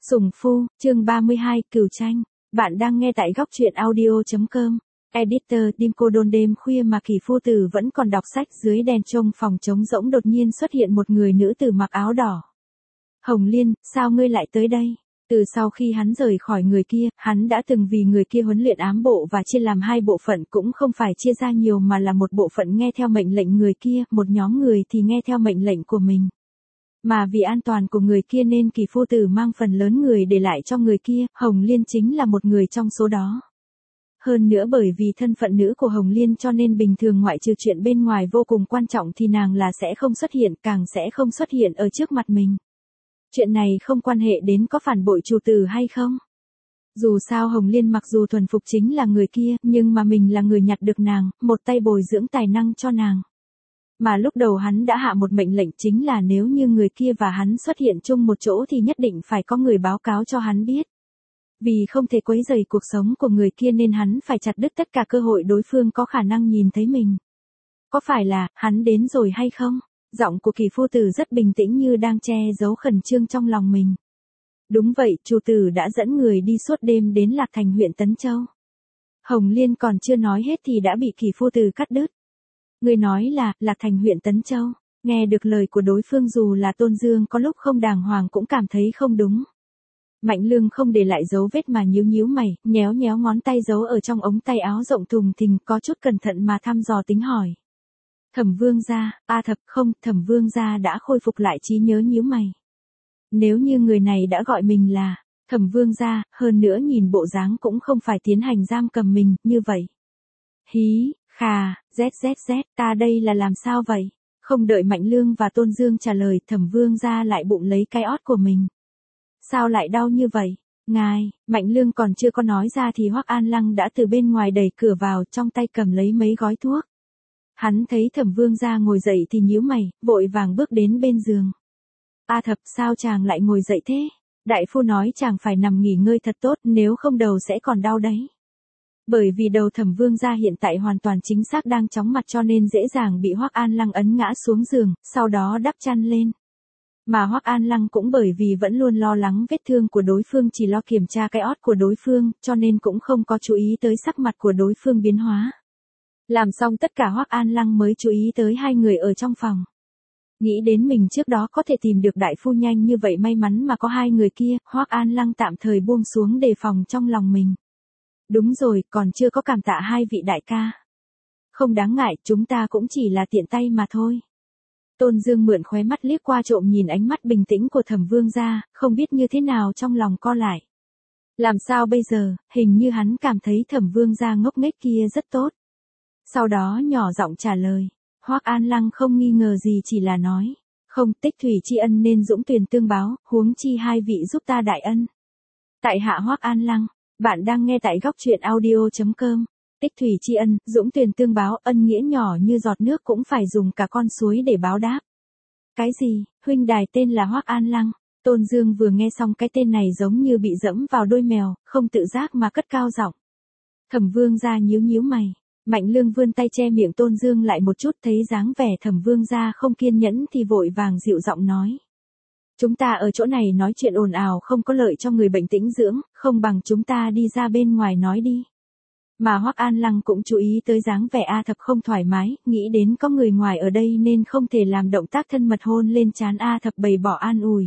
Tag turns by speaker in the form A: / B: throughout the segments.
A: Sủng Phu, chương 32, Cửu Tranh. Bạn đang nghe tại góc truyện audio.com. Editor, Dimco đôn đêm khuya mà Kỳ phu tử vẫn còn đọc sách dưới đèn trong phòng trống rỗng đột nhiên xuất hiện một người nữ tử mặc áo đỏ. Hồng Liên, sao ngươi lại tới đây? Từ sau khi hắn rời khỏi người kia, hắn đã từng vì người kia huấn luyện ám bộ và chia làm hai bộ phận, cũng không phải chia ra nhiều mà là một bộ phận nghe theo mệnh lệnh người kia, một nhóm người thì nghe theo mệnh lệnh của mình. Mà vì an toàn của người kia nên Kỳ phu tử mang phần lớn người để lại cho người kia, Hồng Liên chính là một người trong số đó. Hơn nữa bởi vì thân phận nữ của Hồng Liên cho nên bình thường ngoại trừ chuyện bên ngoài vô cùng quan trọng thì nàng là sẽ không xuất hiện, càng sẽ không xuất hiện ở trước mặt mình. Chuyện này không quan hệ đến có phản bội chủ tử hay không. Dù sao Hồng Liên mặc dù thuần phục chính là người kia, nhưng mà mình là người nhặt được nàng, một tay bồi dưỡng tài năng cho nàng. Mà lúc đầu hắn đã hạ một mệnh lệnh chính là nếu như người kia và hắn xuất hiện chung một chỗ thì nhất định phải có người báo cáo cho hắn biết. Vì không thể quấy rầy cuộc sống của người kia nên hắn phải chặt đứt tất cả cơ hội đối phương có khả năng nhìn thấy mình. Có phải là, hắn đến rồi hay không? Giọng của Kỳ phu tử rất bình tĩnh như đang che giấu khẩn trương trong lòng mình. Đúng vậy, chủ tử đã dẫn người đi suốt đêm đến Lạc Thành huyện Tấn Châu. Hồng Liên còn chưa nói hết thì đã bị Kỳ phu tử cắt đứt. Người nói là, Lạc Thành huyện Tấn Châu. Nghe được lời của đối phương dù là Tôn Dương có lúc không đàng hoàng cũng cảm thấy không đúng. Mạnh Lương không để lại dấu vết mà nhíu nhíu mày, nhéo nhéo ngón tay giấu ở trong ống tay áo rộng thùng thình, có chút cẩn thận mà thăm dò tính hỏi. Thẩm Vương gia, Thập không, Thẩm Vương gia đã khôi phục lại trí nhớ nhíu mày. Nếu như người này đã gọi mình là Thẩm Vương gia, hơn nữa nhìn bộ dáng cũng không phải tiến hành giam cầm mình, như vậy. Hí, khà, zzz, ta đây là làm sao vậy? Không đợi Mạnh Lương và Tôn Dương trả lời, Thẩm Vương gia lại bụng lấy cái ót của mình. Sao lại đau như vậy? Ngài, Mạnh Lương còn chưa có nói ra thì Hoắc An Lăng đã từ bên ngoài đẩy cửa vào, trong tay cầm lấy mấy gói thuốc. Hắn thấy Thẩm Vương gia ngồi dậy thì nhíu mày, vội vàng bước đến bên giường. Thập, sao chàng lại ngồi dậy thế? Đại phu nói chàng phải nằm nghỉ ngơi thật tốt, nếu không đầu sẽ còn đau đấy. Bởi vì đầu Thẩm Vương gia hiện tại hoàn toàn chính xác đang chóng mặt cho nên dễ dàng bị Hoắc An Lăng ấn ngã xuống giường, sau đó đắp chăn lên. Mà Hoắc An Lăng cũng bởi vì vẫn luôn lo lắng vết thương của đối phương, chỉ lo kiểm tra cái ót của đối phương, cho nên cũng không có chú ý tới sắc mặt của đối phương biến hóa. Làm xong tất cả Hoắc An Lăng mới chú ý tới hai người ở trong phòng. Nghĩ đến mình trước đó có thể tìm được đại phu nhanh như vậy, may mắn mà có hai người kia, Hoắc An Lăng tạm thời buông xuống đề phòng trong lòng mình. Đúng rồi, còn chưa có cảm tạ hai vị đại ca. Không đáng ngại, chúng ta cũng chỉ là tiện tay mà thôi. Tôn Dương mượn khóe mắt liếc qua trộm nhìn ánh mắt bình tĩnh của Thẩm Vương gia, không biết như thế nào trong lòng co lại. Làm sao bây giờ, hình như hắn cảm thấy Thẩm Vương gia ngốc nghếch kia rất tốt. Sau đó nhỏ giọng trả lời, Hoắc An Lăng không nghi ngờ gì chỉ là nói, không, tích thủy tri ân nên dũng tuyền tương báo, huống chi hai vị giúp ta đại ân. Tại hạ Hoắc An Lăng, bạn đang nghe tại góc truyện audio.com. Tích thủy tri ân, dũng tuyền tương báo, ân nghĩa nhỏ như giọt nước cũng phải dùng cả con suối để báo đáp. Cái gì, huynh đài tên là Hoắc An Lăng? Tôn Dương vừa nghe xong cái tên này giống như bị dẫm vào đôi mèo, không tự giác mà cất cao giọng. Thẩm Vương gia nhíu nhíu mày. Mạnh Lương vươn tay che miệng Tôn Dương lại một chút, thấy dáng vẻ Thẩm Vương gia không kiên nhẫn thì vội vàng dịu giọng nói. Chúng ta ở chỗ này nói chuyện ồn ào không có lợi cho người bệnh tĩnh dưỡng, không bằng chúng ta đi ra bên ngoài nói đi. Mà Hoắc An Lăng cũng chú ý tới dáng vẻ Thập không thoải mái, nghĩ đến có người ngoài ở đây nên không thể làm động tác thân mật hôn lên trán Thập, bày bỏ an ủi.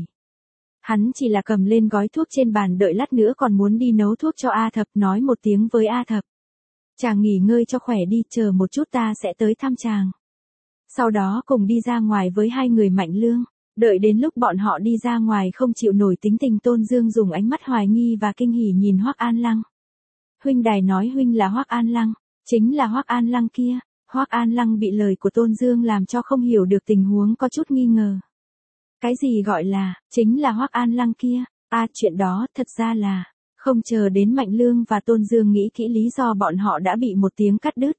A: Hắn chỉ là cầm lên gói thuốc trên bàn, đợi lát nữa còn muốn đi nấu thuốc cho Thập, nói một tiếng với Thập. Chàng nghỉ ngơi cho khỏe đi, chờ một chút ta sẽ tới thăm chàng. Sau đó cùng đi ra ngoài với hai người Mạnh Lương. Đợi đến lúc bọn họ đi ra ngoài không chịu nổi tính tình, Tôn Dương dùng ánh mắt hoài nghi và kinh hỉ nhìn Hoắc An Lăng. Huynh đài nói huynh là Hoắc An Lăng, chính là Hoắc An Lăng kia. Hoắc An Lăng bị lời của Tôn Dương làm cho không hiểu được tình huống, có chút nghi ngờ. Cái gì gọi là, chính là Hoắc An Lăng kia? Chuyện đó thật ra là, không chờ đến Mạnh Lương và Tôn Dương nghĩ kỹ lý do bọn họ đã bị một tiếng cắt đứt.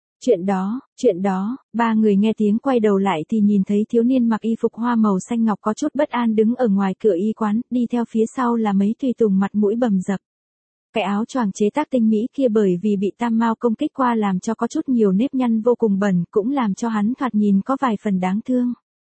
A: Chuyện đó, ba người nghe tiếng quay đầu lại thì nhìn thấy thiếu niên mặc y phục hoa màu xanh ngọc có chút bất an đứng ở ngoài cửa y quán, đi theo phía sau là mấy tùy tùng mặt mũi bầm dập. Cái áo choàng chế tác tinh mỹ kia bởi vì bị tam mao công kích qua làm cho có chút nhiều nếp nhăn vô cùng bẩn, cũng làm cho hắn thoạt nhìn có vài phần đáng thương.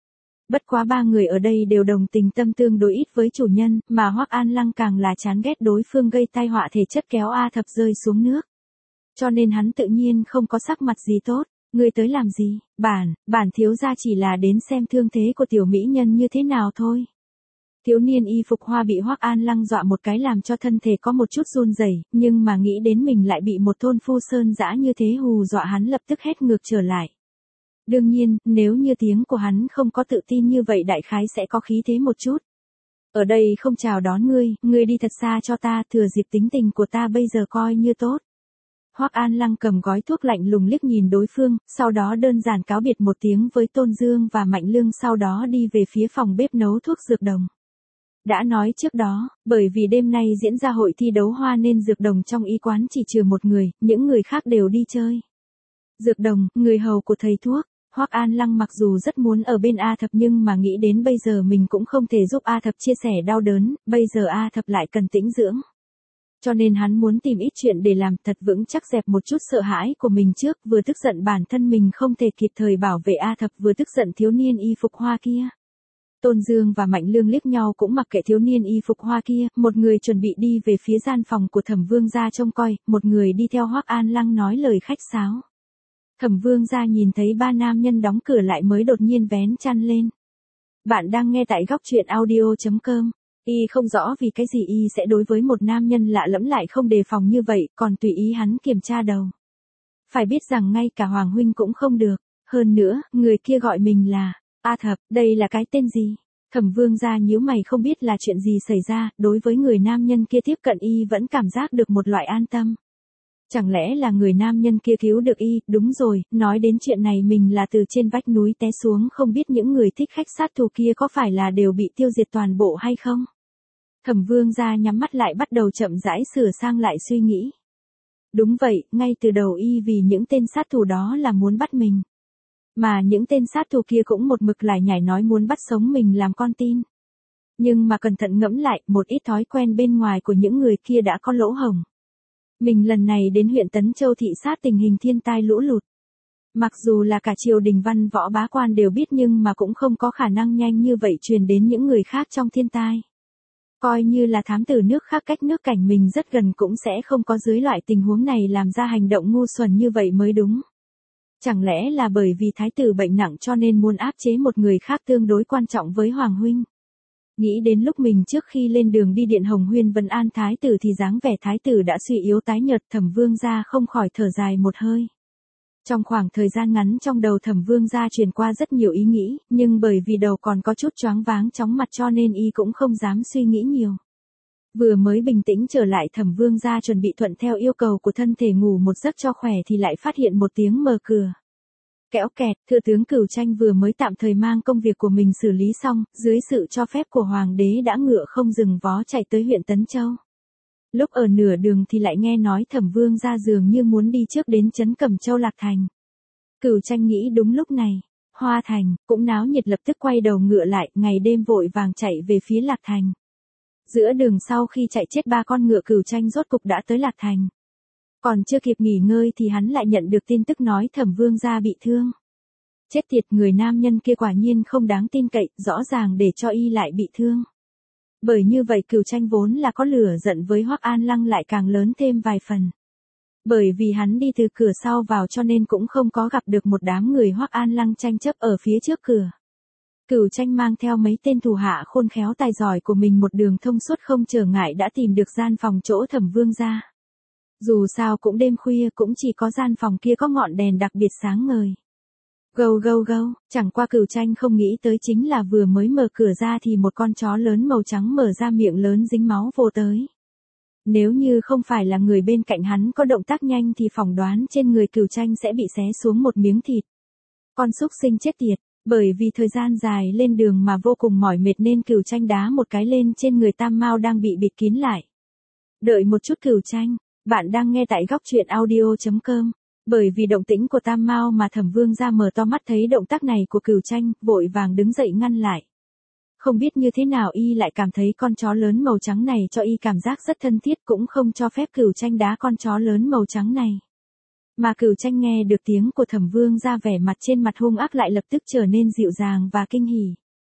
A: Bất quá ba người ở đây đều đồng tình tâm tương đối ít với chủ nhân, mà Hoắc An Lăng càng là chán ghét đối phương gây tai họa thể chất kéo A Thập rơi xuống nước. Cho nên hắn tự nhiên không có sắc mặt gì tốt. Ngươi tới làm gì? Bản thiếu gia chỉ là đến xem thương thế của tiểu mỹ nhân như thế nào thôi. Thiếu niên y phục hoa bị Hoắc An Lăng dọa một cái làm cho thân thể có một chút run rẩy, nhưng mà nghĩ đến mình lại bị một thôn phu sơn dã như thế hù dọa hắn lập tức hét ngược trở lại. Đương nhiên, nếu như tiếng của hắn không có tự tin như vậy đại khái sẽ có khí thế một chút. Ở đây không chào đón ngươi đi thật xa cho ta, thừa dịp tính tình của ta bây giờ coi như tốt. Hoắc An Lăng cầm gói thuốc lạnh lùng liếc nhìn đối phương, sau đó đơn giản cáo biệt một tiếng với Tôn Dương và Mạnh Lương, sau đó đi về phía phòng bếp nấu thuốc dược đồng. Đã nói trước đó, bởi vì đêm nay diễn ra hội thi đấu hoa nên dược đồng trong y quán chỉ trừ một người, những người khác đều đi chơi. Dược đồng, người hầu của thầy thuốc. Hoắc An Lăng mặc dù rất muốn ở bên A Thập nhưng mà nghĩ đến bây giờ mình cũng không thể giúp A Thập chia sẻ đau đớn, bây giờ A Thập lại cần tĩnh dưỡng. Cho nên hắn muốn tìm ít chuyện để làm thật vững chắc dẹp một chút sợ hãi của mình trước, vừa tức giận bản thân mình không thể kịp thời bảo vệ A Thập, vừa tức giận thiếu niên y phục hoa kia. Tôn Dương và Mạnh Lương liếc nhau cũng mặc kệ thiếu niên y phục hoa kia, một người chuẩn bị đi về phía gian phòng của Thẩm Vương gia trông coi, một người đi theo Hoắc An Lăng nói lời khách sáo. Thẩm Vương gia nhìn thấy ba nam nhân đóng cửa lại mới đột nhiên vén chăn lên. Bạn đang nghe tại góc truyện audio.com. Y không rõ vì cái gì Y sẽ đối với một nam nhân lạ lẫm lại không đề phòng như vậy, còn tùy ý hắn kiểm tra đầu. Phải biết rằng ngay cả Hoàng huynh cũng không được. Hơn nữa, người kia gọi mình là A Thập, đây là cái tên gì? Thẩm Vương gia nhíu mày không biết là chuyện gì xảy ra, đối với người nam nhân kia tiếp cận Y vẫn cảm giác được một loại an tâm. Chẳng lẽ là người nam nhân kia cứu được Y? Đúng rồi, nói đến chuyện này mình là từ trên vách núi té xuống, không biết những người thích khách sát thủ kia có phải là đều bị tiêu diệt toàn bộ hay không? Thẩm Vương gia nhắm mắt lại bắt đầu chậm rãi sửa sang lại suy nghĩ. Đúng vậy, ngay từ đầu Y vì những tên sát thủ đó là muốn bắt mình. Mà những tên sát thủ kia cũng một mực lải nhải nói muốn bắt sống mình làm con tin. Nhưng mà cẩn thận ngẫm lại, một ít thói quen bên ngoài của những người kia đã có lỗ hổng. Mình lần này đến huyện Tấn Châu thị sát tình hình thiên tai lũ lụt. Mặc dù là cả triều đình văn võ bá quan đều biết nhưng mà cũng không có khả năng nhanh như vậy truyền đến những người khác trong thiên tai. Coi như là thám tử nước khác cách nước cảnh mình rất gần cũng sẽ không có dưới loại tình huống này làm ra hành động ngu xuẩn như vậy mới đúng. Chẳng lẽ là bởi vì thái tử bệnh nặng cho nên muốn áp chế một người khác tương đối quan trọng với Hoàng huynh? Nghĩ đến lúc mình trước khi lên đường đi điện Hồng Huyên vấn an thái tử thì dáng vẻ thái tử đã suy yếu tái nhợt, Thẩm Vương gia không khỏi thở dài một hơi. Trong khoảng thời gian ngắn trong đầu Thẩm Vương gia truyền qua rất nhiều ý nghĩ, nhưng bởi vì đầu còn có chút choáng váng chóng mặt cho nên y cũng không dám suy nghĩ nhiều. Vừa mới bình tĩnh trở lại, Thẩm Vương gia chuẩn bị thuận theo yêu cầu của thân thể ngủ một giấc cho khỏe thì lại phát hiện một tiếng mở cửa. Kéo kẹt, thừa tướng Cửu Tranh vừa mới tạm thời mang công việc của mình xử lý xong, dưới sự cho phép của Hoàng đế đã ngựa không dừng vó chạy tới huyện Tấn Châu. Lúc ở nửa đường thì lại nghe nói Thẩm Vương gia dường như muốn đi trước đến trấn Cẩm Châu Lạc Thành. Cửu Tranh nghĩ đúng lúc này, Hoa Thành cũng náo nhiệt, lập tức quay đầu ngựa lại, ngày đêm vội vàng chạy về phía Lạc Thành. Giữa đường sau khi chạy chết 3 con ngựa, Cửu Tranh rốt cục đã tới Lạc Thành. Còn chưa kịp nghỉ ngơi thì hắn lại nhận được tin tức nói Thẩm Vương gia bị thương. Chết tiệt, người nam nhân kia quả nhiên không đáng tin cậy, rõ ràng để cho y lại bị thương. Bởi như vậy Cửu Tranh vốn là có lửa giận với Hoắc An Lăng lại càng lớn thêm vài phần. Bởi vì hắn đi từ cửa sau vào cho nên cũng không có gặp được một đám người Hoắc An Lăng tranh chấp ở phía trước cửa. Cửu Tranh mang theo mấy tên thủ hạ khôn khéo tài giỏi của mình một đường thông suốt không trở ngại đã tìm được gian phòng chỗ Thẩm Vương gia. Dù sao cũng đêm khuya, cũng chỉ có gian phòng kia có ngọn đèn đặc biệt sáng ngời. Gâu gâu gâu, chẳng qua Cửu Tranh không nghĩ tới chính là vừa mới mở cửa ra thì một con chó lớn màu trắng mở ra miệng lớn dính máu vồ tới. Nếu như không phải là người bên cạnh hắn có động tác nhanh thì phỏng đoán trên người Cửu Tranh sẽ bị xé xuống một miếng thịt. Con súc sinh chết tiệt, bởi vì thời gian dài lên đường mà vô cùng mỏi mệt nên Cửu Tranh đá một cái lên trên người Tam Mao đang bị bịt kín lại. Đợi một chút Cửu Tranh, bạn đang nghe tại góc truyện audio.com. Bởi vì động tĩnh của Tam Mao mà Thẩm Vương gia mở to mắt thấy động tác này của Cửu Tranh, vội vàng đứng dậy ngăn lại. Không biết như thế nào y lại cảm thấy con chó lớn màu trắng này cho y cảm giác rất thân thiết, cũng không cho phép Cửu Tranh đá con chó lớn màu trắng này. Mà Cửu Tranh nghe được tiếng của Thẩm Vương gia, vẻ mặt trên mặt hung ác lại lập tức trở nên dịu dàng và kinh hỉ.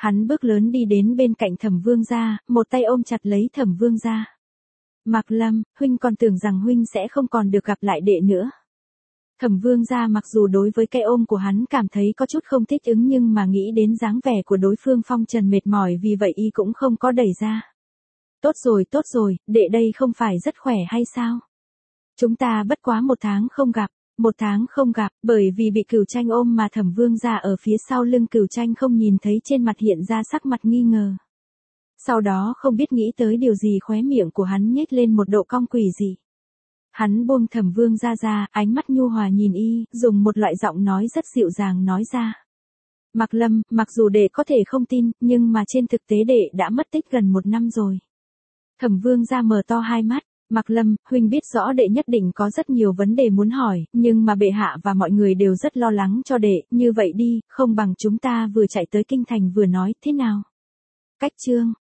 A: Hắn bước lớn đi đến bên cạnh Thẩm Vương gia, một tay ôm chặt lấy Thẩm Vương gia. Mạc Lâm, huynh còn tưởng rằng huynh sẽ không còn được gặp lại đệ nữa. Thẩm Vương gia mặc dù đối với cái ôm của hắn cảm thấy có chút không thích ứng nhưng mà nghĩ đến dáng vẻ của đối phương phong trần mệt mỏi vì vậy y cũng không có đẩy ra. Tốt rồi, đệ đây không phải rất khỏe hay sao? Chúng ta bất quá 1 tháng không gặp. 1 tháng không gặp, bởi vì bị Cửu Tranh ôm mà Thẩm Vương gia ở phía sau lưng Cửu Tranh không nhìn thấy trên mặt hiện ra sắc mặt nghi ngờ. Sau đó không biết nghĩ tới điều gì khóe miệng của hắn nhếch lên một độ cong quỷ dị. Hắn buông Thẩm Vương gia ra, ánh mắt nhu hòa nhìn y, dùng một loại giọng nói rất dịu dàng nói ra. Mạc Lâm, mặc dù đệ có thể không tin, nhưng mà trên thực tế đệ đã mất tích gần 1 năm rồi. Thẩm Vương gia mở to hai mắt. Mạc Lâm, huynh biết rõ đệ nhất định có rất nhiều vấn đề muốn hỏi, nhưng mà bệ hạ và mọi người đều rất lo lắng cho đệ, như vậy đi, không bằng chúng ta vừa chạy tới kinh thành vừa nói, thế nào? Cách chương